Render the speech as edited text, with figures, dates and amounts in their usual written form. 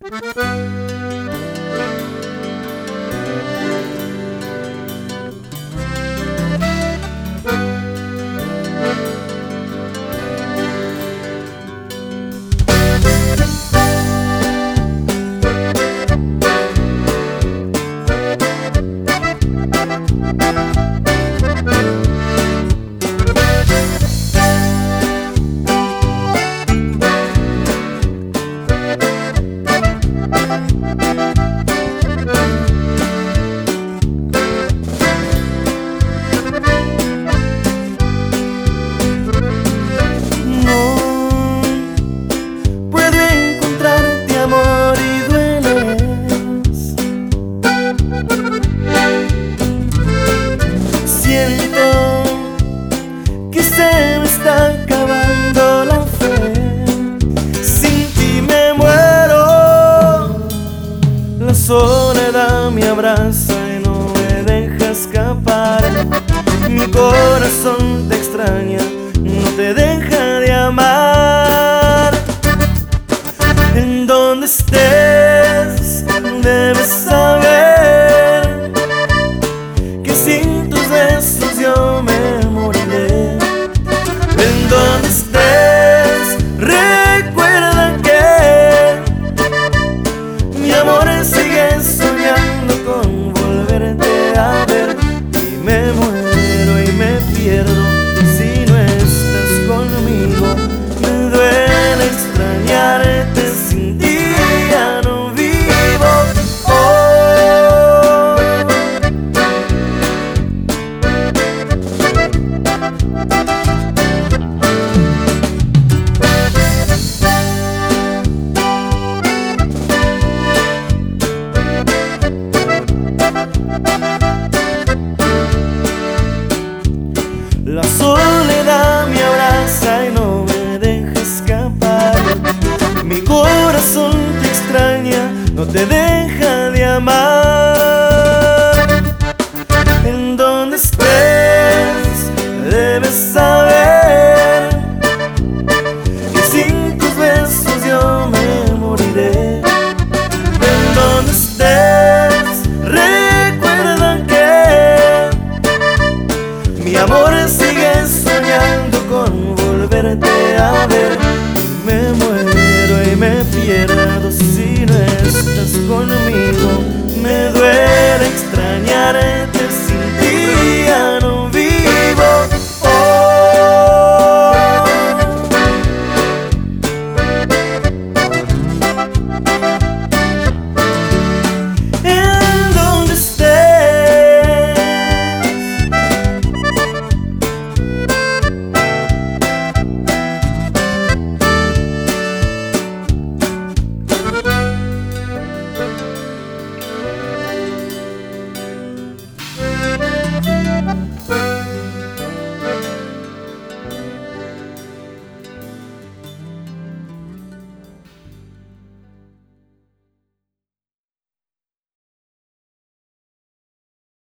Siento que se me está acabando la fe. Sin ti me muero. La soledad me abraza y no me deja escapar. Mi corazón te extraña, no te deja de amar. En donde estés debes saber que sin tus besos yo me moriré. En donde estés recuerda que mi amor sigue soñando con volverte a ver. Y me muero y me pierdo si no estás conmigo. Me duele extrañarte, sin ti ya no vivo. La soledad me abraza y no me deja escapar. Mi corazón te extraña, no te deja de amar. En donde estés debes saber que sin tus besos yo me moriré. En donde estés recuerda que mi amor sigue soñando con volverte a ver. Me muero y me pierdo si no estás conmigo. Me duele extrañar